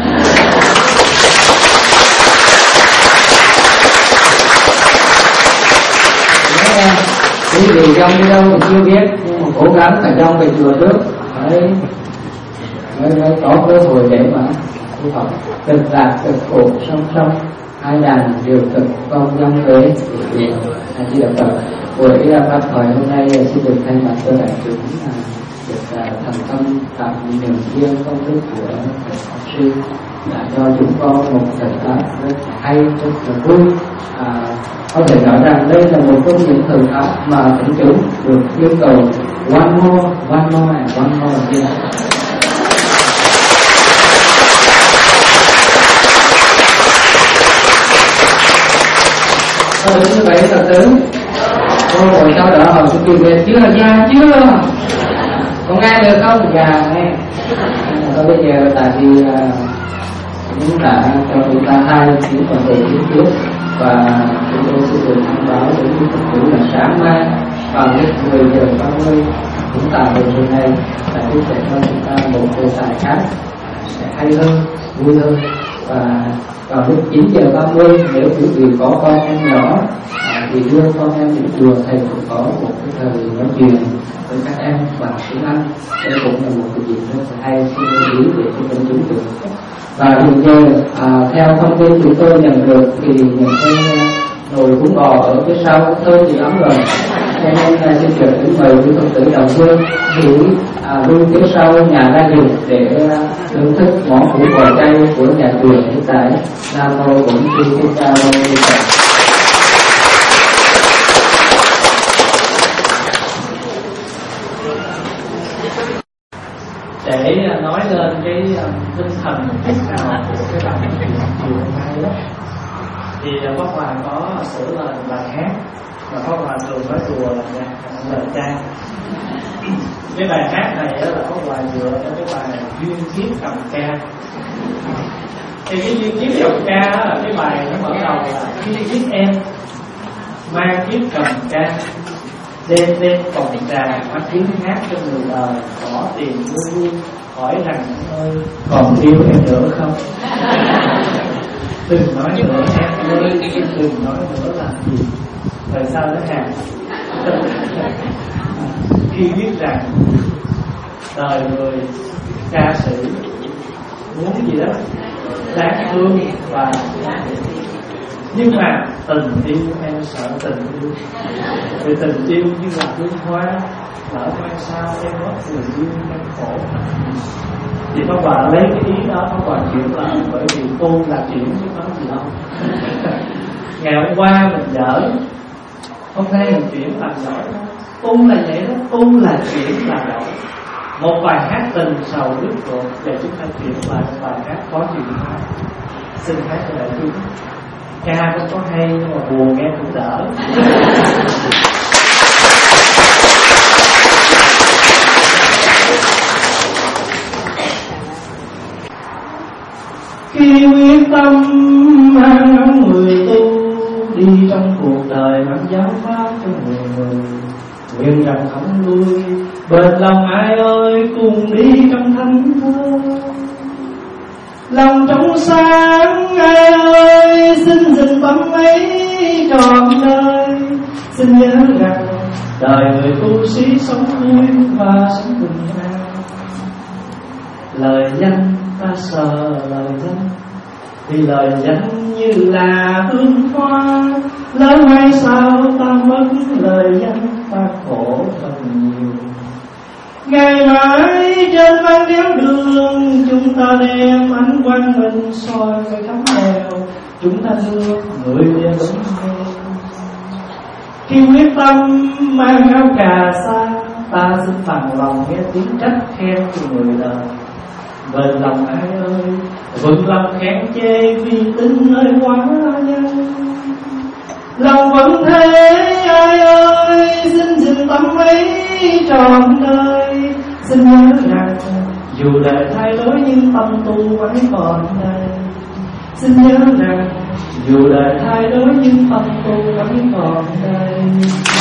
Quý vị dông đi đâu thì chưa biết, nhưng mà cố gắng phải dông về chùa trước, mới mới, mới có cơ hội để mà tu học. Cực lạc cực khổ song song, hai đàn đều cực, con dông về về a di đà Phật. Buổi pháp thoại hôm nay xin được thay mặt cho đại chúng được thành tâm cảm niệm riêng công đức của thầy pháp sư đã cho chúng con một thời pháp rất hay, rất là vui. À, có thể nói rằng đây là một trong những thời pháp mà thánh chúng được yêu cầu one more, one more and one more again. Thôi như vậy là tử cô ngồi sau đó hỏi sự kỳ về chưa, già chưa, có nghe được không? Già nghe. Thôi bây giờ tại vì chúng đã cho chúng ta hai tiếng còn về tiếng trước, và chúng tôi sẽ được thông báo đến những Phật tử là sáng mai vào lúc mười giờ ba mươi chúng ta về trường này sẽ tiếp tục cho chúng ta một đề tài khác sẽ hay hơn, vui hơn. Và vào lúc chín giờ ba mươi nếu quý vị có con em nhỏ à, thì đưa con em đến chùa, thầy cũng có một cái thời nói chuyện với các em bằng tiếng Anh. Đây cũng là một cái dịp rất là hay, xin lưu ý để cho công chúng được. Và hiện giờ à, theo thông tin chúng tôi nhận được thì những cái nồi bún bò ở phía sau thơm thì lắm rồi, cho nên là xin được đến mời quý Phật tử đồng hương thì à, lui phía sau nhà ra dùng để à, thưởng thức món hủ bò chay của nhà chùa hiện tại. Nam mô Bổn Sư Thích Ca Mâu Ni Phật. Để nói lên cái tinh thần một chút nào của cái bài nói chuyện chiều hôm nay đó, thì Pháp Hòa có sửa lời bài hát mà Pháp Hòa thường nói đùa là nhạc lời ca. Cái bài hát này là Pháp Hòa dựa cho cái bài Duyên Kiếp Cầm Ca. Thì cái Duyên Kiếp Cầm Ca đó là cái bài nó mở đầu là Duyên Kiếp em mang kiếp cầm ca, đêm đêm còng trà mắt tiếng hát cho người đời, bỏ tiền mua vui hỏi rằng ơi còn yêu em nữa không. Đừng nói nữa em ơi, đừng nói nữa làm gì. Tại sao nó hàng khi biết rằng đời người ca sĩ muốn gì đó đáng thương và nhưng mà tình yêu em sợ tình yêu, vì tình yêu như là hương hoa, lỡ mai sao em mất người yêu em khổ. Thì các bạn lấy cái ý đó các bạn chuyển lại, bởi vì tu là chuyển chứ có gì đâu. Ngày hôm qua mình giỡn, hôm nay mình chuyển làm giỏi. Tu là vậy đó, tu là chuyển làm giỏi. Một bài hát tình sầu nước ruột, và chúng ta chuyển lại một bài hát có chuyện hóa. Xin hát cho đại chúng. Ca cũng có hay nhưng mà buồn nghe cũng đỡ. Khi quyết tâm mang áo người tu, đi trong cuộc đời mang giáo pháp cho người người, nguyện rằng không lui bền lòng ai ơi, cùng đi trong thánh thơ. Lòng trong sáng ai ơi, xin dừng tâm ấy trọn đời. Xin nhớ rằng đời người tu sĩ sống vui và sống bình an. Lời danh ta sợ lời danh, vì lời danh như là hương hoa. Lỡ mai sao ta mất lời danh, ta khổ thật nhiều. Ngày mãi trên mang đéo đường, chúng ta đem ánh quang minh soi cái khắp nẻo. Chúng ta đưa người về đúng theo. Khi quyết tâm mang áo cà sa, ta xin bằng lòng nghe tiếng trách khen của người đời. Bền lòng ai ơi, vững lòng khen chê, vì tình ơi quá nhân. Lòng vẫn thế ai ơi, xin dừng tâm ấy trọn đời. Xin nhớ rằng dù đời thay đổi nhưng tâm tu vẫn còn đây. Xin nhớ rằng dù đời thay đổi nhưng tâm tu vẫn còn đây.